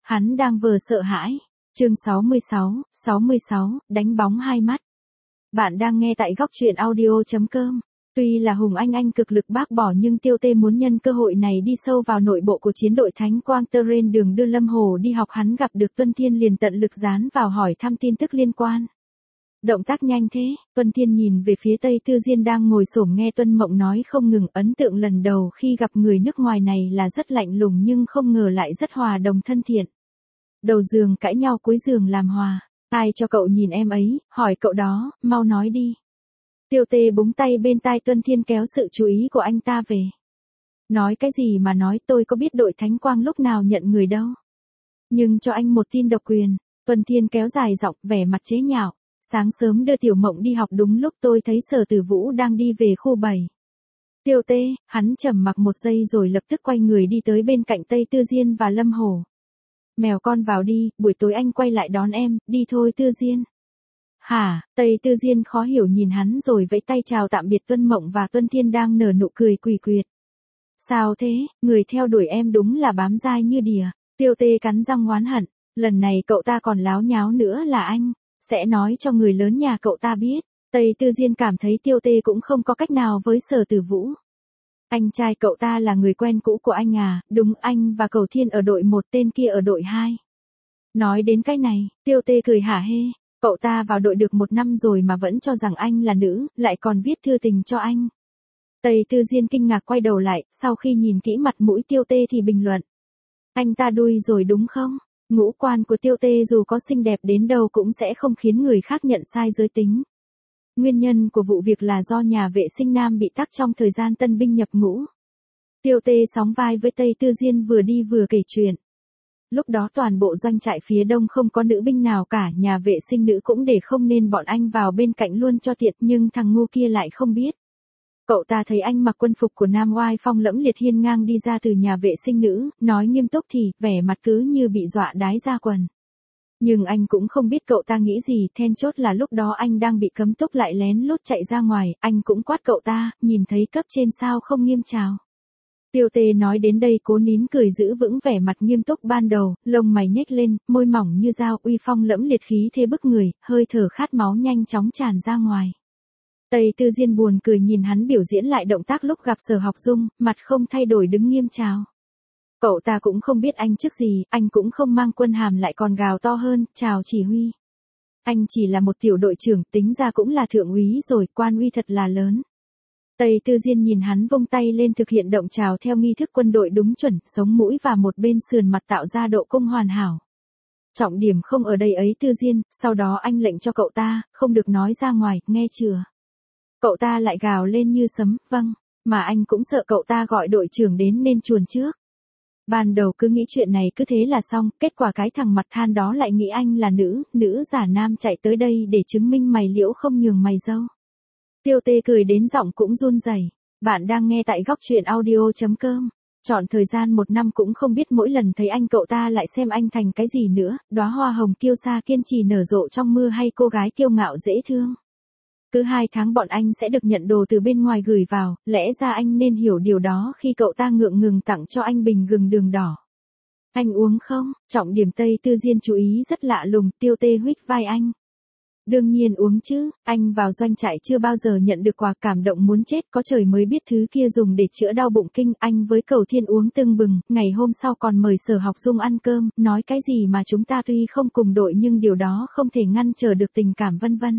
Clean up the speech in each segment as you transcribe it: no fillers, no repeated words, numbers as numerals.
Hắn đang vờ sợ hãi. Chương 66, đánh bóng hai mắt. Bạn đang nghe tại góc truyện audio.com. Tuy là Hùng Anh cực lực bác bỏ nhưng Tiêu Tê muốn nhân cơ hội này đi sâu vào nội bộ của chiến đội Thánh Quang Terrain đường đưa Lâm Hồ đi học. Hắn gặp được Tuân Thiên liền tận lực dán vào hỏi thăm tin tức liên quan. Động tác nhanh thế, Tuân Thiên nhìn về phía Tây Tư Diên đang ngồi xổm nghe Tuân Mộng nói không ngừng. Ấn tượng lần đầu khi gặp người nước ngoài này là rất lạnh lùng nhưng không ngờ lại rất hòa đồng thân thiện. Đầu giường cãi nhau cuối giường làm hòa. Ai cho cậu nhìn em ấy, hỏi cậu đó, mau nói đi. Tiêu Tê búng tay bên tai Tuân Thiên kéo sự chú ý của anh ta về. Nói cái gì mà nói, tôi có biết đội Thánh Quang lúc nào nhận người đâu. Nhưng cho anh một tin độc quyền. Tuân Thiên kéo dài giọng, vẻ mặt chế nhạo. Sáng sớm đưa Tiểu Mộng đi học đúng lúc tôi thấy Sở Tử Vũ đang đi về khu 7. Tiêu Tê, hắn trầm mặc một giây rồi lập tức quay người đi tới bên cạnh Tây Tư Diên và Lâm Hổ. Mèo con vào đi, buổi tối anh quay lại đón em, đi thôi Tư Diên. Hả, Tây Tư Diên khó hiểu nhìn hắn rồi vẫy tay chào tạm biệt Tuân Mộng và Tuân Thiên đang nở nụ cười quỷ quyệt. Sao thế, người theo đuổi em đúng là bám dai như đìa. Tiêu Tê cắn răng oán hận, lần này cậu ta còn láo nháo nữa là anh, sẽ nói cho người lớn nhà cậu ta biết. Tây Tư Diên cảm thấy Tiêu Tê cũng không có cách nào với Sở Tử Vũ. Anh trai cậu ta là người quen cũ của anh à, đúng, anh và Cầu Thiên ở đội 1, tên kia ở đội 2. Nói đến cái này, Tiêu Tê cười hả hê, cậu ta vào đội được 1 năm rồi mà vẫn cho rằng anh là nữ, lại còn viết thư tình cho anh. Tây Tư Diên kinh ngạc quay đầu lại, sau khi nhìn kỹ mặt mũi Tiêu Tê thì bình luận. Anh ta đuôi rồi đúng không? Ngũ quan của Tiêu Tê dù có xinh đẹp đến đâu cũng sẽ không khiến người khác nhận sai giới tính. Nguyên nhân của vụ việc là do nhà vệ sinh nam bị tắc trong thời gian tân binh nhập ngũ. Tiêu Tê sóng vai với Tây Tư Diên vừa đi vừa kể chuyện. Lúc đó toàn bộ doanh trại phía đông không có nữ binh nào cả, nhà vệ sinh nữ cũng để không nên bọn anh vào bên cạnh luôn cho tiện, nhưng thằng ngu kia lại không biết. Cậu ta thấy anh mặc quân phục của nam oai phong lẫm liệt hiên ngang đi ra từ nhà vệ sinh nữ, nói nghiêm túc thì, vẻ mặt cứ như bị dọa đái ra quần. Nhưng anh cũng không biết cậu ta nghĩ gì, then chốt là lúc đó anh đang bị cấm túc lại lén lút chạy ra ngoài, anh cũng quát cậu ta, nhìn thấy cấp trên sao không nghiêm chào. Tiêu Tê nói đến đây cố nín cười giữ vững vẻ mặt nghiêm túc ban đầu, lông mày nhếch lên, môi mỏng như dao, uy phong lẫm liệt khí thế bức người, hơi thở khát máu nhanh chóng tràn ra ngoài. Tây Tư Diên buồn cười nhìn hắn biểu diễn lại động tác lúc gặp Sở Học Dung, mặt không thay đổi đứng nghiêm chào. Cậu ta cũng không biết anh chức gì, anh cũng không mang quân hàm lại còn gào to hơn, chào chỉ huy. Anh chỉ là một tiểu đội trưởng, tính ra cũng là thượng úy rồi, quan uy thật là lớn. Tây Tư Diên nhìn hắn vung tay lên thực hiện động chào theo nghi thức quân đội đúng chuẩn, sống mũi và một bên sườn mặt tạo ra độ cung hoàn hảo. Trọng điểm không ở đây ấy Tư Diên, sau đó anh lệnh cho cậu ta, không được nói ra ngoài, nghe chưa? Cậu ta lại gào lên như sấm, vâng, mà anh cũng sợ cậu ta gọi đội trưởng đến nên chuồn trước. Ban đầu cứ nghĩ chuyện này cứ thế là xong, kết quả cái thằng mặt than đó lại nghĩ anh là nữ giả nam chạy tới đây để chứng minh mày liễu không nhường mày dâu. Tiêu Tê cười đến giọng cũng run rẩy. Bạn đang nghe tại góc truyện audio.com. Chọn thời gian 1 năm cũng không biết mỗi lần thấy anh cậu ta lại xem anh thành cái gì nữa, đóa hoa hồng kiêu sa kiên trì nở rộ trong mưa hay cô gái kiêu ngạo dễ thương. Cứ 2 tháng bọn anh sẽ được nhận đồ từ bên ngoài gửi vào, lẽ ra anh nên hiểu điều đó khi cậu ta ngượng ngừng tặng cho anh bình gừng đường đỏ. Anh uống không? Trọng điểm Tây Tư Diên chú ý rất lạ lùng, Tiêu Tê huých vai anh. Đương nhiên uống chứ, anh vào doanh trại chưa bao giờ nhận được quà, cảm động muốn chết, có trời mới biết thứ kia dùng để chữa đau bụng kinh. Anh với Cầu Thiên uống tưng bừng, ngày hôm sau còn mời Sở Học Dung ăn cơm, nói cái gì mà chúng ta tuy không cùng đội nhưng điều đó không thể ngăn trở được tình cảm vân vân.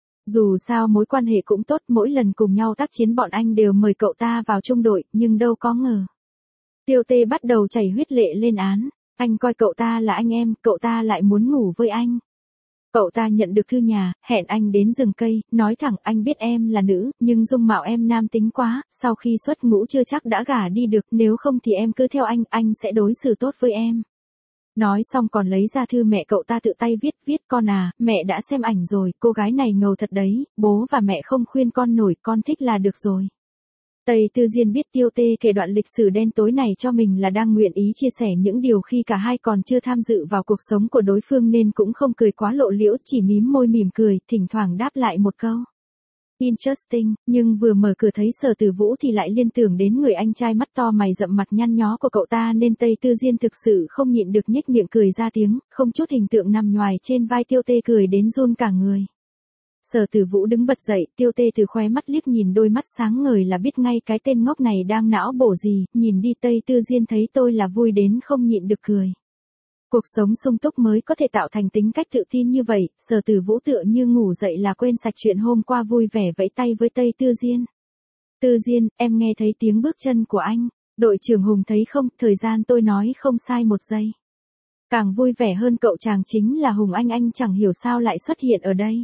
Dù sao mối quan hệ cũng tốt, mỗi lần cùng nhau tác chiến bọn anh đều mời cậu ta vào trung đội, nhưng đâu có ngờ. Tiêu Tê bắt đầu chảy huyết lệ lên án, anh coi cậu ta là anh em, cậu ta lại muốn ngủ với anh. Cậu ta nhận được thư nhà, hẹn anh đến rừng cây, nói thẳng anh biết em là nữ, nhưng dung mạo em nam tính quá, sau khi xuất ngũ chưa chắc đã gả đi được, nếu không thì em cứ theo anh sẽ đối xử tốt với em. Nói xong còn lấy ra thư mẹ cậu ta tự tay viết con à, mẹ đã xem ảnh rồi, cô gái này ngầu thật đấy, bố và mẹ không khuyên con nổi, con thích là được rồi. Tây Tư Diên biết Tiêu Tê kể đoạn lịch sử đen tối này cho mình là đang nguyện ý chia sẻ những điều khi cả hai còn chưa tham dự vào cuộc sống của đối phương nên cũng không cười quá lộ liễu, chỉ mím môi mỉm cười, thỉnh thoảng đáp lại một câu. Interesting, nhưng vừa mở cửa thấy Sở Tử Vũ thì lại liên tưởng đến người anh trai mắt to mày rậm mặt nhăn nhó của cậu ta nên Tây Tư Diên thực sự không nhịn được nhếch miệng cười ra tiếng, không chút hình tượng nằm nhoài trên vai Tiêu Tê cười đến run cả người. Sở Tử Vũ đứng bật dậy, Tiêu Tê từ khóe mắt liếc nhìn đôi mắt sáng ngời là biết ngay cái tên ngốc này đang não bổ gì, nhìn đi Tây Tư Diên thấy tôi là vui đến không nhịn được cười. Cuộc sống sung túc mới có thể tạo thành tính cách tự tin như vậy, Sở Tử Vũ tựa như ngủ dậy là quên sạch chuyện hôm qua vui vẻ vẫy tay với Tây Tư Diên. Tư Diên, em nghe thấy tiếng bước chân của anh. Đội trưởng Hùng thấy không, thời gian tôi nói không sai một giây. Càng vui vẻ hơn cậu chàng chính là Hùng anh chẳng hiểu sao lại xuất hiện ở đây.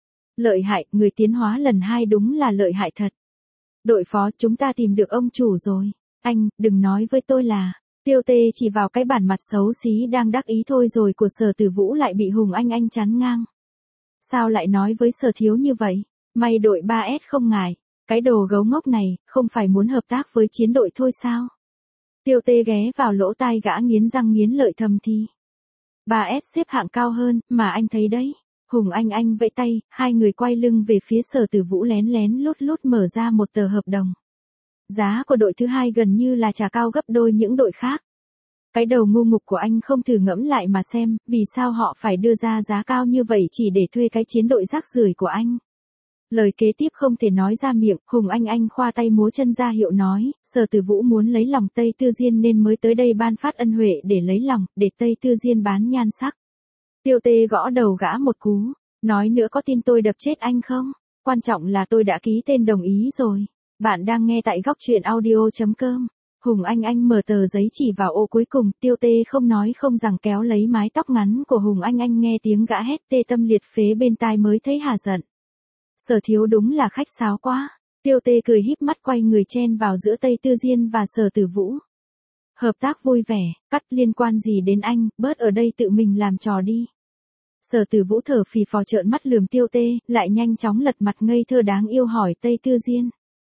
Lợi hại, người tiến hóa lần 2 đúng là lợi hại thật. Đội phó, chúng ta tìm được ông chủ rồi. Anh, đừng nói với tôi là... Tiêu Tê chỉ vào cái bản mặt xấu xí đang đắc ý thôi rồi của Sở Tử Vũ lại bị Hùng anh chắn ngang. Sao lại nói với Sở thiếu như vậy? May đội 3S không ngại. Cái đồ gấu ngốc này, không phải muốn hợp tác với chiến đội thôi sao? Tiêu Tê ghé vào lỗ tai gã nghiến răng nghiến lợi thầm thì. 3S xếp hạng cao hơn, mà anh thấy đấy. Hùng anh vẫy tay, hai người quay lưng về phía Sở Tử Vũ lén lén lút mở ra một tờ hợp đồng. Giá của đội thứ 2 gần như là trả cao gấp đôi những đội khác. Cái đầu ngu ngục của anh không thử ngẫm lại mà xem, vì sao họ phải đưa ra giá cao như vậy chỉ để thuê cái chiến đội rác rưởi của anh. Lời kế tiếp không thể nói ra miệng, Hùng anh khoa tay múa chân ra hiệu nói, Sở Tử Vũ muốn lấy lòng Tây Tư Diên nên mới tới đây ban phát ân huệ để lấy lòng, để Tây Tư Diên bán nhan sắc. Tiêu Tê gõ đầu gã một cú, nói nữa có tin tôi đập chết anh không? Quan trọng là tôi đã ký tên đồng ý rồi. Bạn đang nghe tại góc truyện audio.com. Hùng anh mở tờ giấy chỉ vào ô cuối cùng, Tiêu Tê không nói không rằng kéo lấy mái tóc ngắn của Hùng anh nghe tiếng gã hét tê tâm liệt phế bên tai mới thấy hà giận. Sở thiếu đúng là khách sáo quá. Tiêu Tê cười híp mắt quay người chen vào giữa Tây Tư Diên và Sở Tử Vũ. Hợp tác vui vẻ, cắt liên quan gì đến anh, bớt ở đây tự mình làm trò đi. Sở Tử Vũ thở phì phò trợn mắt lườm Tiêu Tê, lại nhanh chóng lật mặt ngây thơ đáng yêu hỏi Tây Tư Diên.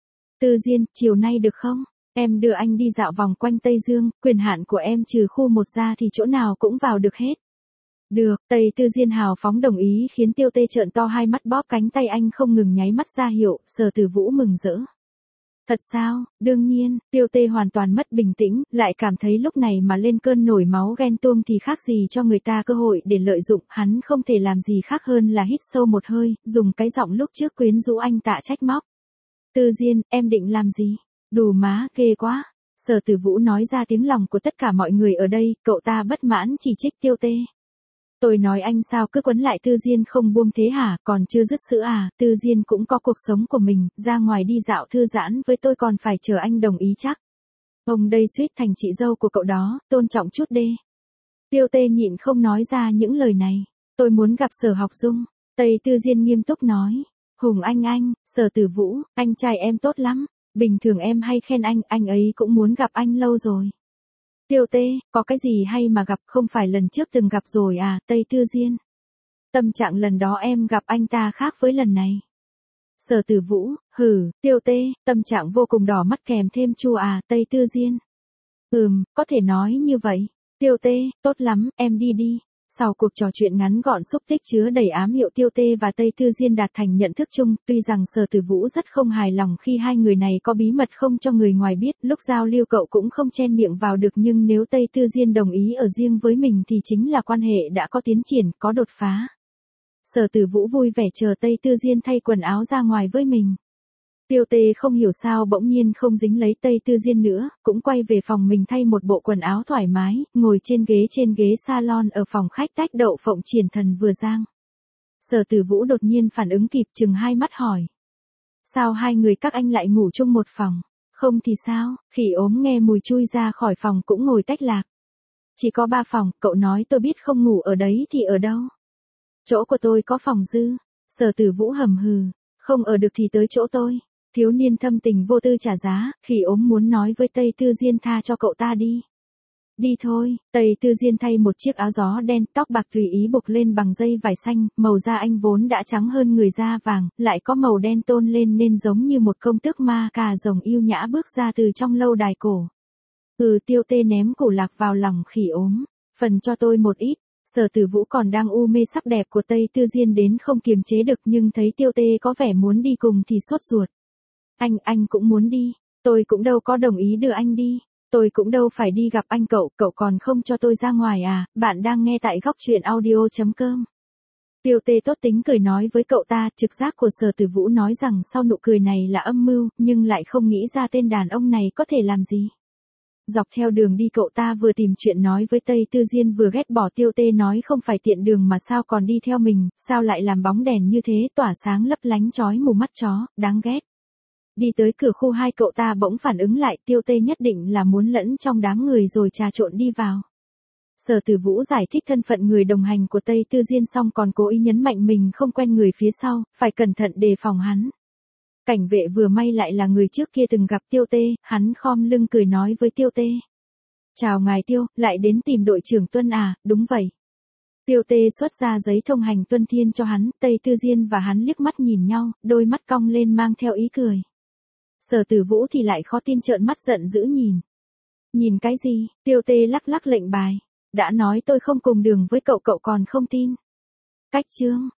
Tư Diên, chiều nay được không? Em đưa anh đi dạo vòng quanh Tây Dương, quyền hạn của em trừ khu 1 ra thì chỗ nào cũng vào được hết. Được, Tây Tư Diên hào phóng đồng ý khiến Tiêu Tê trợn to hai mắt bóp cánh tay anh không ngừng nháy mắt ra hiệu, Sở Tử Vũ mừng rỡ. Thật sao, đương nhiên, Tiêu Tê hoàn toàn mất bình tĩnh, lại cảm thấy lúc này mà lên cơn nổi máu ghen tuông thì khác gì cho người ta cơ hội để lợi dụng, hắn không thể làm gì khác hơn là hít sâu một hơi, dùng cái giọng lúc trước quyến rũ anh tạ trách móc. Tư Diên, em định làm gì? Đù má, ghê quá. Sở Tử Vũ nói ra tiếng lòng của tất cả mọi người ở đây, cậu ta bất mãn chỉ trích Tiêu Tê. Tôi nói anh sao cứ quấn lại Tư Diên không buông thế hả, còn chưa dứt sữa à, Tư Diên cũng có cuộc sống của mình, ra ngoài đi dạo thư giãn với tôi còn phải chờ anh đồng ý chắc. Ông đây suýt thành chị dâu của cậu đó, tôn trọng chút đê. Tiêu Tê nhịn không nói ra những lời này. Tôi muốn gặp Sở Học Dung. Tây Tư Diên nghiêm túc nói. Hùng anh, Sở Tử Vũ, anh trai em tốt lắm. Bình thường em hay khen anh ấy cũng muốn gặp anh lâu rồi. Tiêu Tê, có cái gì hay mà gặp, không phải lần trước từng gặp rồi à, Tây Tư Diên. Tâm trạng lần đó em gặp anh ta khác với lần này. Sở Tử Vũ, Tiêu Tê, tâm trạng vô cùng đỏ mắt kèm thêm chua à, Tây Tư Diên. Có thể nói như vậy. Tiêu Tê, tốt lắm, em đi đi. Sau cuộc trò chuyện ngắn gọn xúc tích chứa đầy ám hiệu, Tiêu Tê và Tây Tư Diên đạt thành nhận thức chung, tuy rằng Sở Tử Vũ rất không hài lòng khi hai người này có bí mật không cho người ngoài biết, lúc giao lưu cậu cũng không chen miệng vào được, nhưng nếu Tây Tư Diên đồng ý ở riêng với mình thì chính là quan hệ đã có tiến triển, có đột phá. Sở Tử Vũ vui vẻ chờ Tây Tư Diên thay quần áo ra ngoài với mình. Tiêu Tê không hiểu sao bỗng nhiên không dính lấy Tây Tư Diên nữa, cũng quay về phòng mình thay một bộ quần áo thoải mái, ngồi trên ghế salon ở phòng khách tách đậu phộng triển thần vừa rang. Sở Tử Vũ đột nhiên phản ứng kịp, chừng hai mắt hỏi. Sao hai người các anh lại ngủ chung một phòng? Không thì sao, Khỉ Ốm nghe mùi chui ra khỏi phòng cũng ngồi tách lạc. Chỉ có 3 phòng, cậu nói tôi biết không ngủ ở đấy thì ở đâu? Chỗ của tôi có phòng dư. Sở Tử Vũ hầm hừ, không ở được thì tới chỗ tôi. Thiếu niên thâm tình vô tư trả giá, Khỉ Ốm muốn nói với Tây Tư Diên tha cho cậu ta đi. Đi thôi, Tây Tư Diên thay một chiếc áo gió đen, tóc bạc tùy ý buộc lên bằng dây vải xanh, màu da anh vốn đã trắng hơn người da vàng, lại có màu đen tôn lên nên giống như một công tước ma cà rồng yêu nhã bước ra từ trong lâu đài cổ. Tiêu Tê ném củ lạc vào lòng Khỉ Ốm, phần cho tôi một ít. Sở Tử Vũ còn đang u mê sắc đẹp của Tây Tư Diên đến không kiềm chế được nhưng thấy Tiêu Tê có vẻ muốn đi cùng thì sốt ruột. Anh cũng muốn đi, tôi cũng đâu có đồng ý đưa anh đi, tôi cũng đâu phải đi gặp anh cậu còn không cho tôi ra ngoài à, bạn đang nghe tại góc truyện audio.com. Tiêu Tê tốt tính cười nói với cậu ta, trực giác của Sở Tử Vũ nói rằng sau nụ cười này là âm mưu, nhưng lại không nghĩ ra tên đàn ông này có thể làm gì. Dọc theo đường đi cậu ta vừa tìm chuyện nói với Tây Tư Diên vừa ghét bỏ Tiêu Tê nói không phải tiện đường mà sao còn đi theo mình, sao lại làm bóng đèn như thế tỏa sáng lấp lánh chói mù mắt chó, đáng ghét. Đi tới cửa khu 2 cậu ta bỗng phản ứng lại Tiêu Tê nhất định là muốn lẫn trong đám người rồi trà trộn đi vào. Sở Tử Vũ giải thích thân phận người đồng hành của Tây Tư Diên xong còn cố ý nhấn mạnh mình không quen người phía sau, phải cẩn thận đề phòng hắn. Cảnh vệ vừa may lại là người trước kia từng gặp Tiêu Tê, hắn khom lưng cười nói với Tiêu Tê. Chào ngài Tiêu, lại đến tìm đội trưởng Tuân à, đúng vậy. Tiêu Tê xuất ra giấy thông hành Tuân Thiên cho hắn, Tây Tư Diên và hắn liếc mắt nhìn nhau, đôi mắt cong lên mang theo ý cười. Sở Tử Vũ thì lại khó tin trợn mắt giận dữ nhìn. Nhìn cái gì, Tiêu Tê lắc lắc lệnh bài. Đã nói tôi không cùng đường với cậu còn không tin. Cách chương.